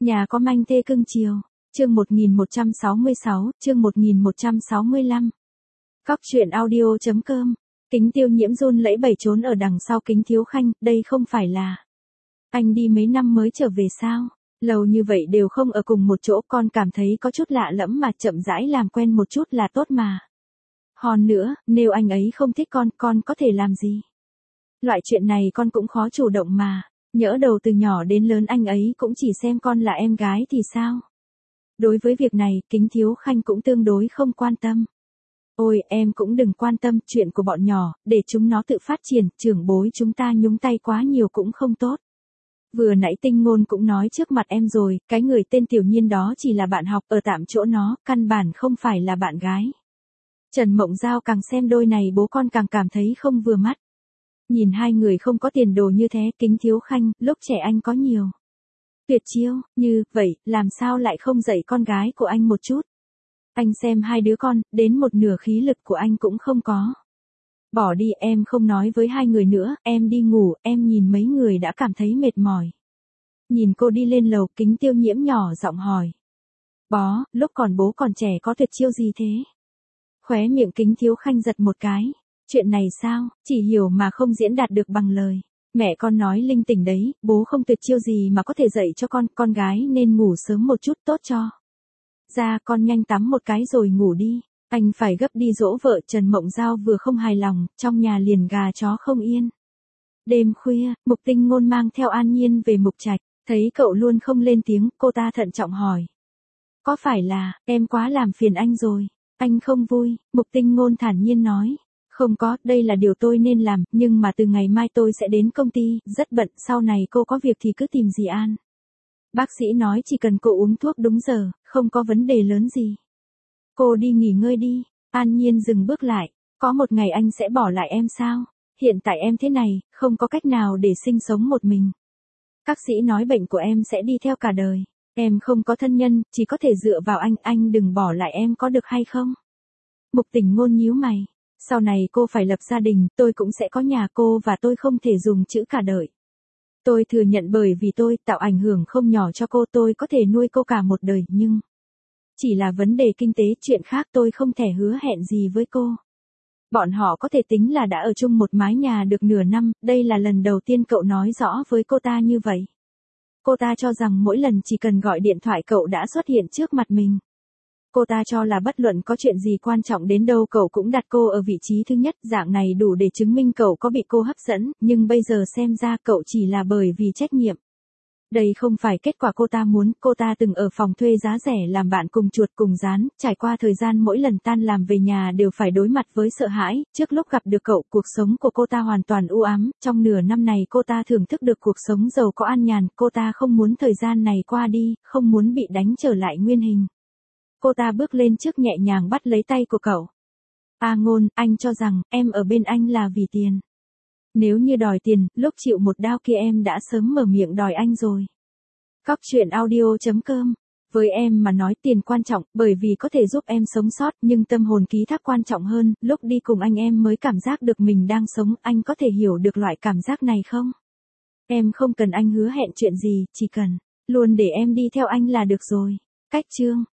Nhà có manh thê cưng chiều. Chương 1166, chương 1165. Cóc truyện audio.com. Kính Tiêu Nhiễm run lẫy bẩy trốn ở đằng sau Kính Thiếu Khanh, đây không phải là anh đi mấy năm mới trở về sao? Lâu như vậy đều không ở cùng một chỗ, con cảm thấy có chút lạ lẫm mà chậm rãi làm quen một chút là tốt mà. Hòn nữa, nếu anh ấy không thích con có thể làm gì? Loại chuyện này con cũng khó chủ động mà. Nhỡ đầu từ nhỏ đến lớn anh ấy cũng chỉ xem con là em gái thì sao? Đối với việc này, Kính Thiếu Khanh cũng tương đối không quan tâm. Ôi, em cũng đừng quan tâm chuyện của bọn nhỏ, để chúng nó tự phát triển, trưởng bối chúng ta nhúng tay quá nhiều cũng không tốt. Vừa nãy Tinh Ngôn cũng nói trước mặt em rồi, cái người tên Tiểu Nhiên đó chỉ là bạn học ở tạm chỗ nó, căn bản không phải là bạn gái. Trần Mộng Giao càng xem đôi này bố con càng cảm thấy không vừa mắt. Nhìn hai người không có tiền đồ như thế, Kính Thiếu Khanh, lúc trẻ anh có nhiều tuyệt chiêu, như vậy, làm sao lại không dạy con gái của anh một chút? Anh xem hai đứa con, đến một nửa khí lực của anh cũng không có. Bỏ đi, em không nói với hai người nữa, em đi ngủ, em nhìn mấy người đã cảm thấy mệt mỏi. Nhìn cô đi lên lầu, Kính Tiêu Nhiễm nhỏ giọng hỏi. Bó, lúc còn bố còn trẻ có tuyệt chiêu gì thế? Khóe miệng Kính Thiếu Khanh giật một cái. Chuyện này sao, chỉ hiểu mà không diễn đạt được bằng lời. Mẹ con nói linh tinh đấy, bố không tuyệt chiêu gì mà có thể dạy cho con gái nên ngủ sớm một chút tốt cho. Ra con nhanh tắm một cái rồi ngủ đi, anh phải gấp đi dỗ vợ. Trần Mộng Giao vừa không hài lòng, trong nhà liền gà chó không yên. Đêm khuya, Mục Tinh Ngôn mang theo An Nhiên về Mục Trạch, thấy cậu luôn không lên tiếng, cô ta thận trọng hỏi. Có phải là, em quá làm phiền anh rồi, anh không vui, Mục Tinh Ngôn thản nhiên nói. Không có, đây là điều tôi nên làm, nhưng mà từ ngày mai tôi sẽ đến công ty, rất bận, sau này cô có việc thì cứ tìm dì An. Bác sĩ nói chỉ cần cô uống thuốc đúng giờ, không có vấn đề lớn gì. Cô đi nghỉ ngơi đi. An Nhiên dừng bước lại. Có một ngày anh sẽ bỏ lại em sao? Hiện tại em thế này, không có cách nào để sinh sống một mình. Các sĩ nói bệnh của em sẽ đi theo cả đời. Em không có thân nhân, chỉ có thể dựa vào anh đừng bỏ lại em có được hay không? Mục Tình Ngôn nhíu mày. Sau này cô phải lập gia đình, tôi cũng sẽ có nhà, cô và tôi không thể dùng chữ cả đời. Tôi thừa nhận bởi vì tôi tạo ảnh hưởng không nhỏ cho cô, tôi có thể nuôi cô cả một đời, nhưng chỉ là vấn đề kinh tế, chuyện khác tôi không thể hứa hẹn gì với cô. Bọn họ có thể tính là đã ở chung một mái nhà được nửa năm, đây là lần đầu tiên cậu nói rõ với cô ta như vậy. Cô ta cho rằng mỗi lần chỉ cần gọi điện thoại cậu đã xuất hiện trước mặt mình. Cô ta cho là bất luận có chuyện gì quan trọng đến đâu cậu cũng đặt cô ở vị trí thứ nhất, dạng này đủ để chứng minh cậu có bị cô hấp dẫn, nhưng bây giờ xem ra cậu chỉ là bởi vì trách nhiệm. Đây không phải kết quả cô ta muốn, cô ta từng ở phòng thuê giá rẻ làm bạn cùng chuột cùng gián, trải qua thời gian mỗi lần tan làm về nhà đều phải đối mặt với sợ hãi, trước lúc gặp được cậu cuộc sống của cô ta hoàn toàn u ám, trong nửa năm này cô ta thưởng thức được cuộc sống giàu có an nhàn, cô ta không muốn thời gian này qua đi, không muốn bị đánh trở lại nguyên hình. Cô ta bước lên trước nhẹ nhàng bắt lấy tay của cậu. A Ngôn, anh cho rằng, em ở bên anh là vì tiền. Nếu như đòi tiền, lúc chịu một đao kia em đã sớm mở miệng đòi anh rồi. Cóc truyện audio.com. Với em mà nói tiền quan trọng, bởi vì có thể giúp em sống sót, nhưng tâm hồn ký thác quan trọng hơn, lúc đi cùng anh em mới cảm giác được mình đang sống, anh có thể hiểu được loại cảm giác này không? Em không cần anh hứa hẹn chuyện gì, chỉ cần luôn để em đi theo anh là được rồi. Cách chương